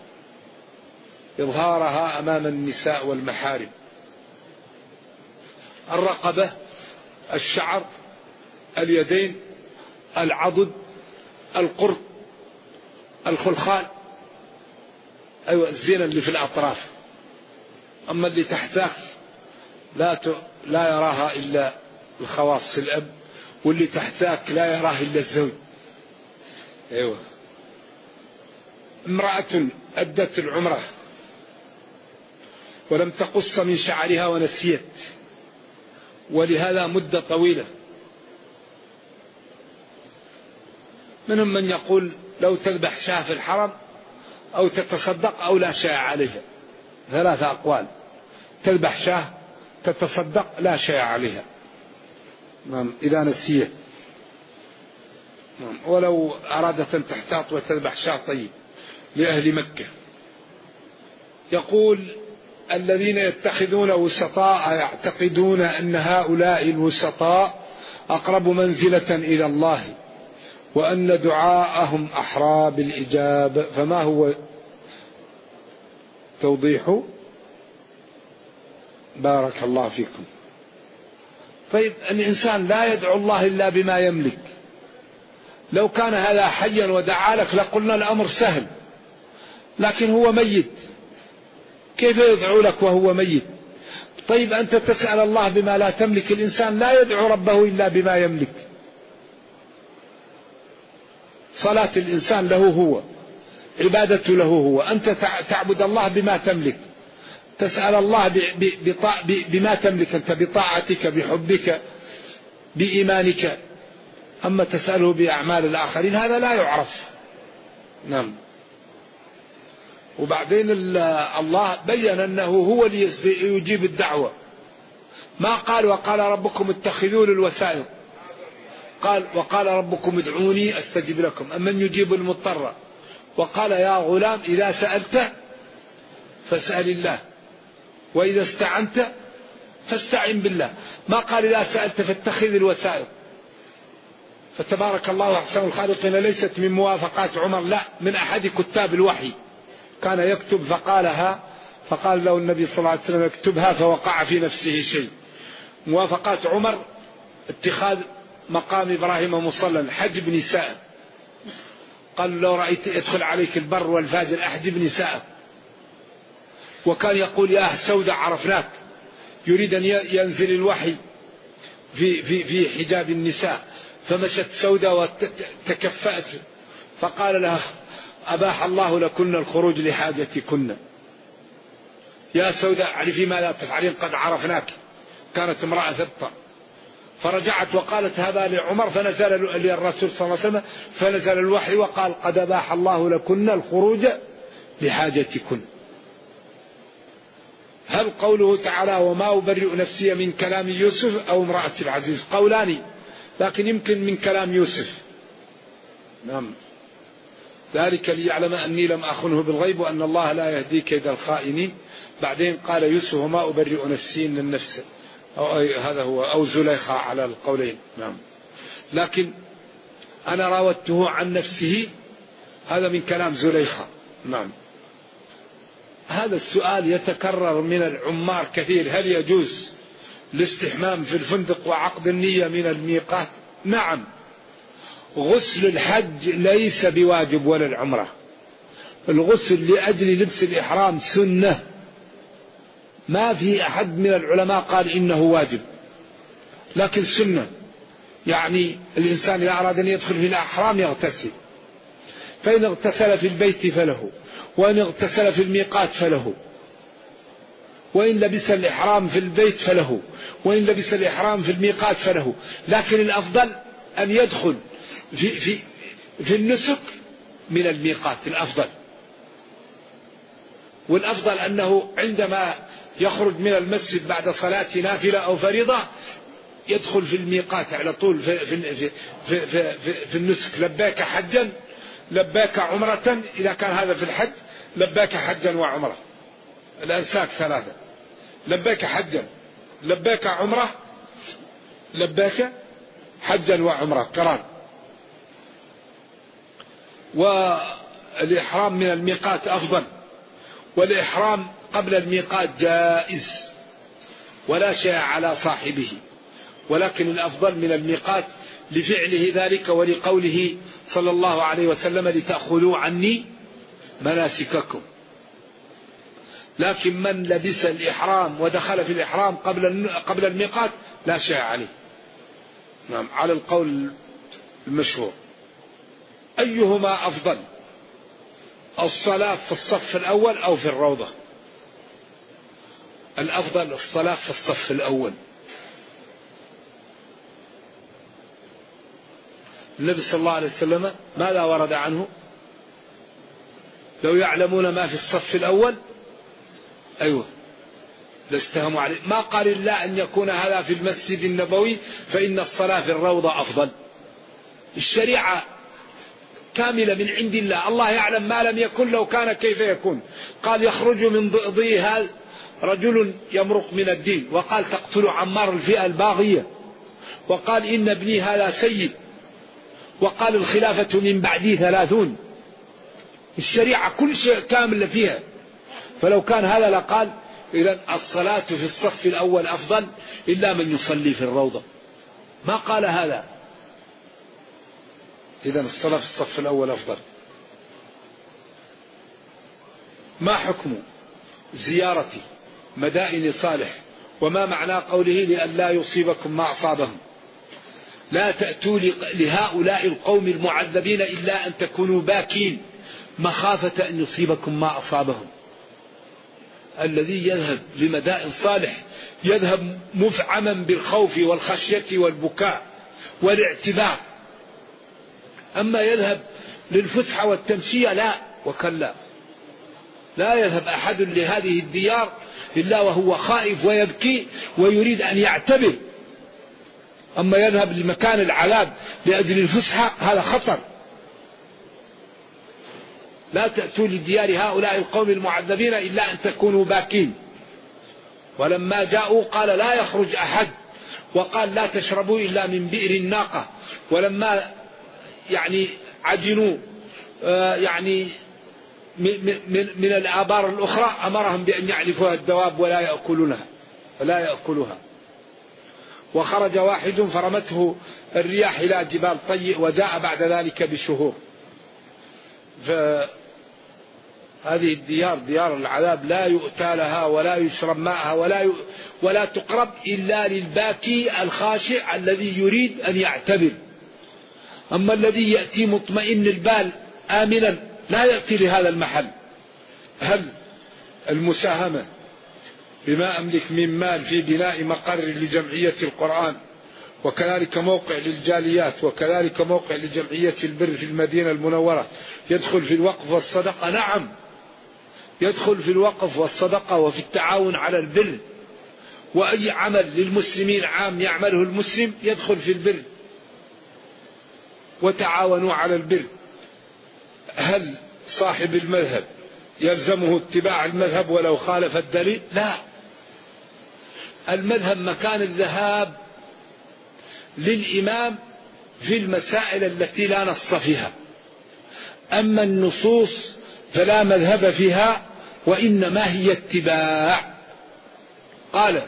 إظهارها أمام النساء والمحارم؟ الرقبة، الشعر، اليدين، العضد، القرط، الخلخال، أيوة الزينة اللي في الأطراف. أما اللي تحتاك لا يراها إلا الخواص الأب، واللي تحتاك لا يراه إلا الزوج. أيوة. امرأة أدت العمرة ولم تقص من شعرها ونسيت، ولهذا مدة طويلة. منهم من يقول لو تذبح شاة في الحرم أو تتصدق أو لا شيء عليها، ثلاثة أقوال: تذبح شاة، تتصدق، لا شيء عليها. نعم إذا نسيت. نعم. ولو أرادت أن تحتاط وتذبح شاة طيب لأهل مكة. يقول الذين يتخذون وسطاء يعتقدون أن هؤلاء الوسطاء أقرب منزلة إلى الله، وأن دعاءهم أحرى بالإجابة، فما هو توضيح؟ بارك الله فيكم. طيب الإنسان لا يدعو الله إلا بما يملك. لو كان هذا حيا ودعا لك لقلنا الأمر سهل، لكن هو ميت، كيف يدعو لك وهو ميت؟ طيب أنت تسأل الله بما لا تملك. الإنسان لا يدعو ربه إلا بما يملك. صلاة الإنسان له هو، عبادته له هو. أنت تعبد الله بما تملك، تسأل الله بما تملك أنت، بطاعتك، بحبك، بإيمانك. أما تسأله بأعمال الآخرين هذا لا يعرف. نعم. وبعدين الله بيّن أنه هو اللي يجيب الدعوة. ما قال وقال ربكم اتخذوا الوسائل، قال وقال ربكم ادعوني أستجب لكم، أمن يجيب المضطر. وقال يا غلام إذا سألت فاسأل الله، وإذا استعنت فاستعن بالله. ما قال إذا سألت فاتخذ الوسائل. فتبارك الله أحسن الخالقين. ليست من موافقات عمر، لا، من أحد كتاب الوحي. كان يكتب فقالها، فقال له النبي صلى الله عليه وسلم اكتبها، فوقع في نفسه شيء. موافقات عمر اتخاذ مقام إبراهيم مصلى، حجب نساء. قال لو رأيت يدخل عليك البر والفاجر أحجب نساء. وكان يقول يا سودة عرفناك، يريد أن ينزل الوحي في حجاب النساء. فمشت سودة وتكفأت، فقال لها أباح الله لكن الخروج لحاجتكن. يا سوداء اعرفي ماذا تفعلين قد عرفناك. كانت امرأة ثبتة فرجعت وقالت هذا لعمر، فنزل للرسول صلى الله عليه وسلم فنزل الوحي وقال قد أباح الله لكن الخروج لحاجتكن. هل قوله تعالى وما أبرئ نفسي من كلام يوسف أو امرأة العزيز؟ قولان، لكن يمكن من كلام يوسف. نعم، ذلك ليعلم أني لم أخنه بالغيب وأن الله لا يهدي كيد الخائنين. بعدين قال يوسف وما أبرئ نفسي إن النفس هذا هو أو زليخة على القولين. نعم، لكن أنا راودته عن نفسه، هذا من كلام زليخة. نعم. هذا السؤال يتكرر من العمار كثير، هل يجوز الاستحمام في الفندق وعقد النية من الميقات؟ نعم، غسل الحج ليس بواجب ولا العمرة. الغسل لأجل لبس الإحرام سنة، ما في أحد من العلماء قال إنه واجب، لكن سنة. يعني الإنسان إذا أراد أن يدخل في الإحرام يغتسل، فإن اغتسل في البيت فله، وإن اغتسل في الميقات فله، وإن لبس الإحرام في البيت فله، وإن لبس الإحرام في الميقات فله. لكن الأفضل أن يدخل في النسك من الميقات، الأفضل. والأفضل أنه عندما يخرج من المسجد بعد صلاة نافلة أو فريضة يدخل في الميقات على طول في النسك. لباك حجا لباك عمرة، إذا كان هذا في الحج لباك حجا وعمرة، الأنساك ثلاثة: لباك حجا، لباك عمرة، لباك حجا وعمرة قران. والإحرام من الميقات أفضل، والإحرام قبل الميقات جائز ولا شيء على صاحبه، ولكن الأفضل من الميقات لفعله ذلك ولقوله صلى الله عليه وسلم لتأخذوا عني مناسككم. لكن من لبس الإحرام ودخل في الإحرام قبل الميقات لا شيء عليه. نعم، على القول المشهور. أيهما أفضل، الصلاة في الصف الأول أو في الروضة؟ الأفضل الصلاة في الصف الأول. النبي صلى الله عليه وسلم ماذا ورد عنه؟ لو يعلمون ما في الصف الأول أيوة لاستهموا عليه. ما قال إلا أن يكون هذا في المسجد النبوي فإن الصلاة في الروضة أفضل. الشريعة كاملة من عند الله، الله يعلم ما لم يكن لو كان كيف يكون. قال يخرج من ضئضي هذا رجل يمرق من الدين، وقال تقتل عمار الفئة الباغية، وقال إن ابني هذا سيد، وقال الخلافة من بعدي 30. الشريعة كل شيء كامل فيها. فلو كان هذا لقال إذن الصلاة في الصف الأول أفضل إلا من يصلي في الروضة، ما قال هذا. إذن الصلاة في الصف الأول أفضل. ما حكم زيارة مدائن صالح؟ وما معنى قوله لئلا يصيبكم ما أصابهم؟ لا تأتوا لهؤلاء القوم المعذبين إلا أن تكونوا باكين مخافة أن يصيبكم ما أصابهم. الذي يذهب لمدائن صالح يذهب مفعما بالخوف والخشية والبكاء والاعتبار. أما يذهب للفسحة والتمشية لا وكلا. لا يذهب أحد لهذه الديار إلا وهو خائف ويبكي ويريد أن يعتبر. أما يذهب لمكان العذاب لأجل الفسحة هذا خطر. لا تأتوا لديار هؤلاء القوم المعذبين إلا أن تكونوا باكين. ولما جاءوا قال لا يخرج أحد، وقال لا تشربوا إلا من بئر الناقة. ولما عجنوا من الآبار الأخرى أمرهم بأن يعلفوها الدواب ولا يأكلها. وخرج واحد فرمته الرياح إلى جبال طي وجاء بعد ذلك بشهور. فهذه الديار ديار العذاب لا يؤتى لها ولا يشرب ماءها ولا تقرب إلا للباكي الخاشع الذي يريد أن يعتبر. أما الذي يأتي مطمئن البال آمنا لا يأتي لهذا المحل. هل المساهمة بما أملك من مال في بناء مقر لجمعية القرآن، وكذلك موقع للجاليات، وكذلك موقع لجمعية البر في المدينة المنورة، يدخل في الوقف والصدقة؟ نعم، يدخل في الوقف والصدقة وفي التعاون على البر، وأي عمل للمسلمين عام يعمله المسلم يدخل في البر. وتعاونوا على البر. هل صاحب المذهب يلزمه اتباع المذهب ولو خالف الدليل؟ لا، المذهب مكان الذهاب للإمام في المسائل التي لا نص فيها، أما النصوص فلا مذهب فيها، وإنما هي اتباع. قال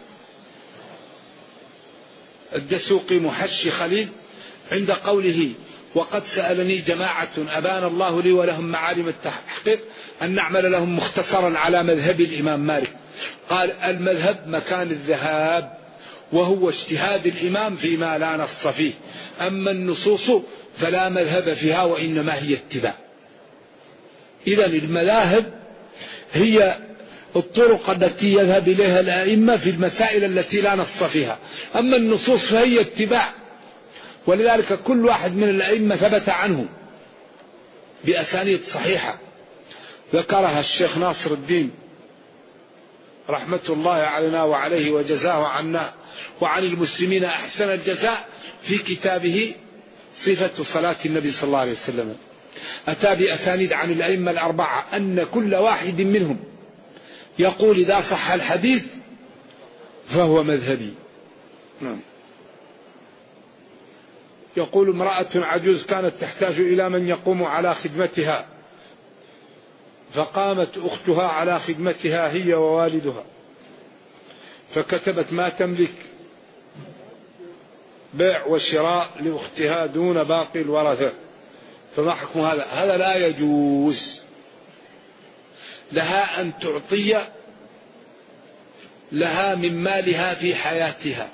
الدسوقي محشي خليل عند قوله وقد سألني جماعة أبان الله لي ولهم معالم التحقيق أن نعمل لهم مختصرا على مذهب الإمام مالك، قال المذهب مكان الذهاب، وهو اجتهاد الإمام فيما لا نص فيه، أما النصوص فلا مذهب فيها وإنما هي اتباع. إذن المذاهب هي الطرق التي يذهب إليها الأئمة في المسائل التي لا نص فيها، أما النصوص فهي اتباع. ولذلك كل واحد من الأئمة ثبت عنه بأسانيد صحيحة ذكرها الشيخ ناصر الدين رحمة الله علينا وعليه وجزاه عنا وعن المسلمين أحسن الجزاء في كتابه صفة صلاة النبي صلى الله عليه وسلم. أتى بأسانيد عن الأئمة الأربعة أن كل واحد منهم يقول إذا صح الحديث فهو مذهبي. يقول امرأة عجوز كانت تحتاج إلى من يقوم على خدمتها، فقامت أختها على خدمتها هي ووالدها، فكتبت ما تملك بيع وشراء لأختها دون باقي الورثة، فما حكم هذا؟ هذا لا يجوز لها أن تعطي لها من مالها في حياتها،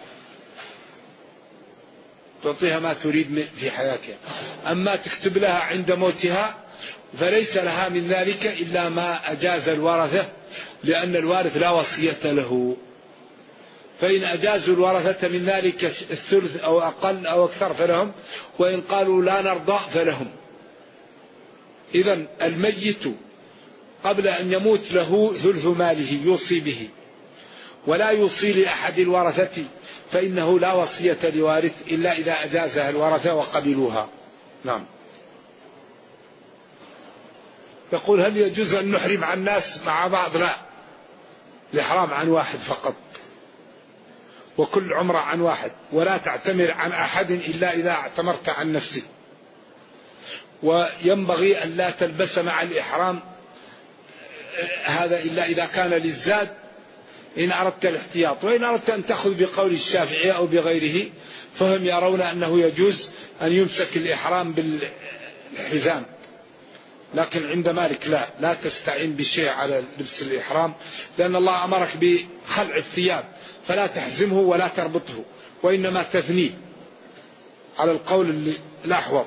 تعطيها ما تريد في حياتها، أما تكتب لها عند موتها فليس لها من ذلك إلا ما أجاز الورثة، لأن الوارث لا وصية له، فإن أجازوا الورثة من ذلك الثلث أو أقل أو أكثر فلهم، وإن قالوا لا نرضى فلهم. إذن الميت قبل أن يموت له ثلث ماله يوصي به، ولا يوصي لأحد الورثة، فإنه لا وصية لوارث إلا إذا أجازها الورثة وقبلوها. نعم. يقول هل يجوز أن نحرم عن الناس مع بعض؟ لا، الإحرام عن واحد فقط، وكل عمرة عن واحد، ولا تعتمر عن أحد إلا إذا اعتمرت عن نفسك، وينبغي أن لا تلبس مع الإحرام هذا إلا إذا كان للزاد إن أردت الاحتياط، وإن أردت أن تأخذ بقول الشافعي أو بغيره فهم يرون أنه يجوز أن يمسك الإحرام بالحزام، لكن عند مالك لا تستعين بشيء على لبس الإحرام، لأن الله أمرك بخلع الثياب فلا تحزمه ولا تربطه، وإنما تثنيه على القول الأحوط.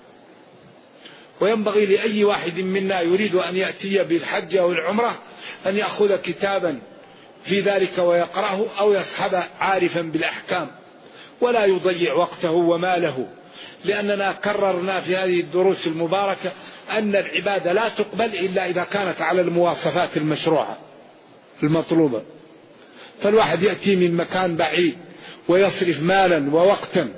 وينبغي لأي واحد منا يريد أن يأتي بالحج أو العمرة أن يأخذ كتابا في ذلك ويقرأه، أو يصحب عارفا بالأحكام، ولا يضيع وقته وماله، لأننا كررنا في هذه الدروس المباركة أن العبادة لا تقبل إلا إذا كانت على المواصفات المشروعة المطلوبة. فالواحد يأتي من مكان بعيد ويصرف مالا ووقتا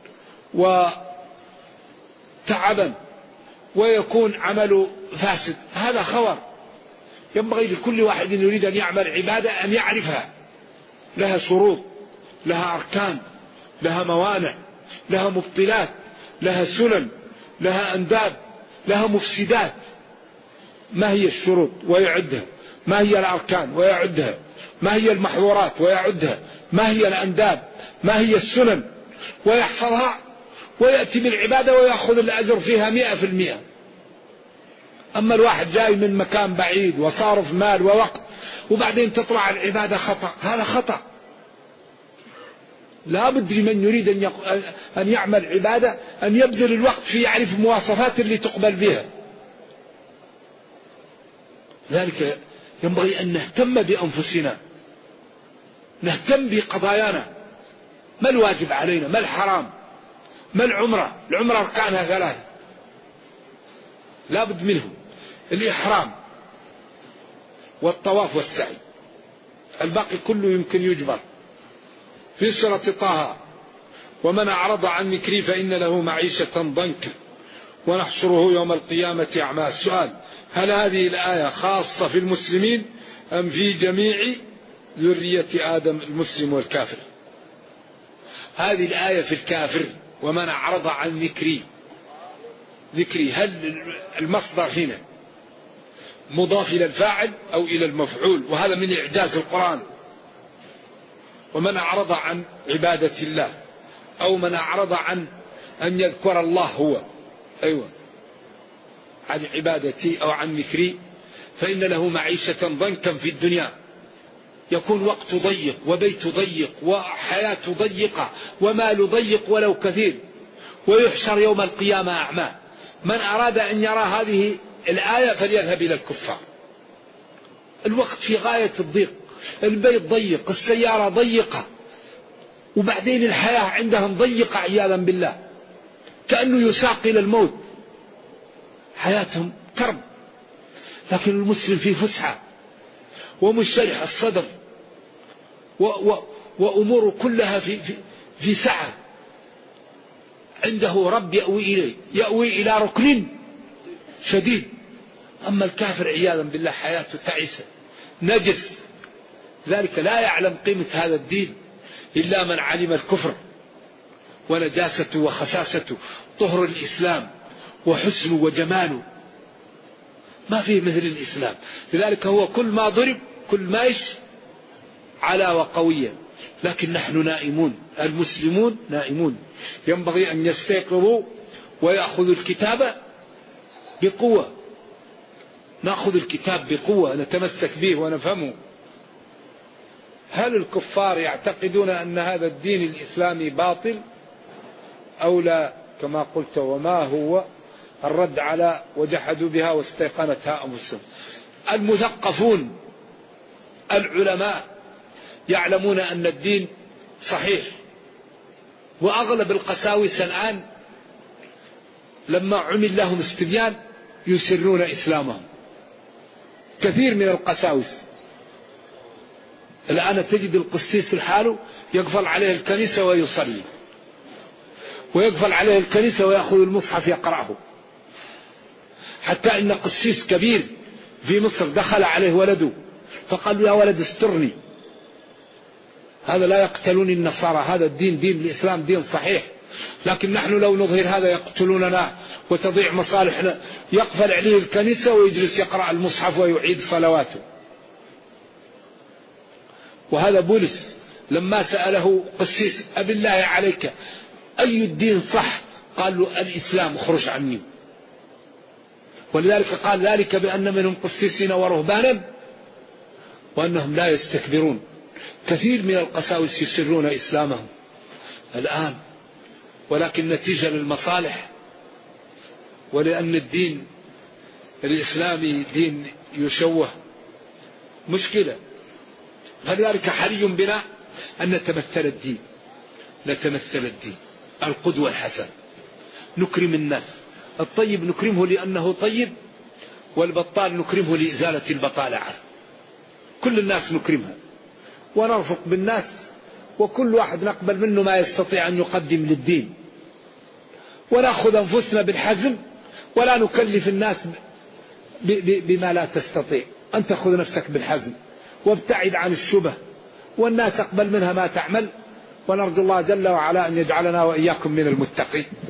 وتعبا ويكون عمله فاسد، هذا خور. ينبغي لكل واحد يريد أن يعمل عبادة أن يعرفها، لها شروط، لها أركان، لها موانع، لها مبطلات، لها سنن، لها أنداب، لها مفسدات. ما هي الشروط ويعدها، ما هي الأركان ويعدها، ما هي المحظورات ويعدها، ما هي الأنداب، ما هي السنن ويحفظها، ويأتي بالعبادة ويأخذ الأجر فيها 100%. أما الواحد جاي من مكان بعيد وصارف مال ووقت وبعدين تطلع العبادة خطأ، هذا خطأ. لا بد لمن يريد أن يعمل عبادة أن يبذل الوقت في يعرف مواصفات اللي تقبل بها. ذلك ينبغي أن نهتم بأنفسنا نهتم بقضايانا. ما الواجب علينا؟ ما الحرام؟ ما العمرة أركانها 3 لا بد منهم: الإحرام والطواف والسعي. الباقي كله يمكن يجبر. في سورة طه: ومن أعرض عن ذكري فإن له معيشة ضنكا ونحشره يوم القيامة أعمى. السؤال: هل هذه الآية خاصة في المسلمين أم في جميع ذرية آدم المسلم والكافر؟ هذه الآية في الكافر: ومن أعرض عن ذكري. هل المصدر هنا مضاف إلى الفاعل أو إلى المفعول؟ وهذا من إعجاز القرآن. ومن أعرض عن عبادة الله، أو من أعرض عن أن يذكر الله هو عن عبادتي أو عن ذكري فإن له معيشة ضنكا في الدنيا، يكون وقت ضيق وبيت ضيق وحياة ضيقة ومال ضيق ولو كثير، ويحشر يوم القيامة أعمى. من أراد أن يرى هذه الآية فليذهب إلى الكفار. الوقت في غاية الضيق، البيت ضيق، السيارة ضيقة، وبعدين الحياة عندهم ضيقة عياذا بالله، كأنه يساق إلى الموت، حياتهم كرب. لكن المسلم في فسحة ومشرح الصدر وأموره كلها في سعة، عنده رب يأوي إليه، يأوي إلى ركن شديد. أما الكافر عياذا بالله حياته تعيسة نجس. ذلك لا يعلم قيمة هذا الدين إلا من علم الكفر ونجاسته وخساسته، طهر الإسلام وحسنه وجماله، ما فيه مثل الإسلام. لذلك هو كل ما ضرب كل ما على وقوية. لكن نحن نائمون، المسلمون نائمون. ينبغي أن يستيقظوا ويأخذوا الكتاب بقوة. نأخذ الكتاب بقوة، نتمسك به ونفهمه. هل الكفار يعتقدون أن هذا الدين الإسلامي باطل أو لا؟ كما قلت: وما هو الرد على وجحدوا بها واستيقنتها أنفسهم. المثقفون العلماء يعلمون أن الدين صحيح، وأغلب القساوسة الآن لما عمل لهم استبيان يسرون إسلامهم. كثير من القساوسة الآن تجد القسيس الحاله يقفل عليه الكنيسة ويصلي، ويقفل عليه الكنيسة ويأخذ المصحف يقرأه. حتى إن قسيس كبير في مصر دخل عليه ولده فقال له: يا ولد استرني، هذا لا يقتلون النصارى، هذا الدين دين الإسلام دين صحيح، لكن نحن لو نظهر هذا يقتلوننا وتضيع مصالحنا. يقفل عليه الكنيسة ويجلس يقرأ المصحف ويعيد صلواته. وهذا بولس لما سأله قسيس: أبالله عليك أي الدين صح؟ قال له: الإسلام، اخرج عني. ولذلك قال ذلك بأن منهم قسيسين ورهبانا وأنهم لا يستكبرون. كثير من القساوس يسرون إسلامهم الآن، ولكن نتيجة للمصالح، ولأن الدين الإسلامي دين يشوه، مشكلة. فلذلك حري بنا أن نتمثل الدين القدوة الحسنة، نكرم الناس. الطيب نكرمه لأنه طيب، والبطال نكرمه لإزالة البطالة عنه. كل الناس نكرمها ونرفق بالناس، وكل واحد نقبل منه ما يستطيع أن يقدم للدين، ونأخذ أنفسنا بالحزم، ولا نكلف الناس بما لا تستطيع. أن تأخذ نفسك بالحزم وابتعد عن الشبه، والناس تقبل منها ما تعمل. ونرجو الله جل وعلا أن يجعلنا وإياكم من المتقين.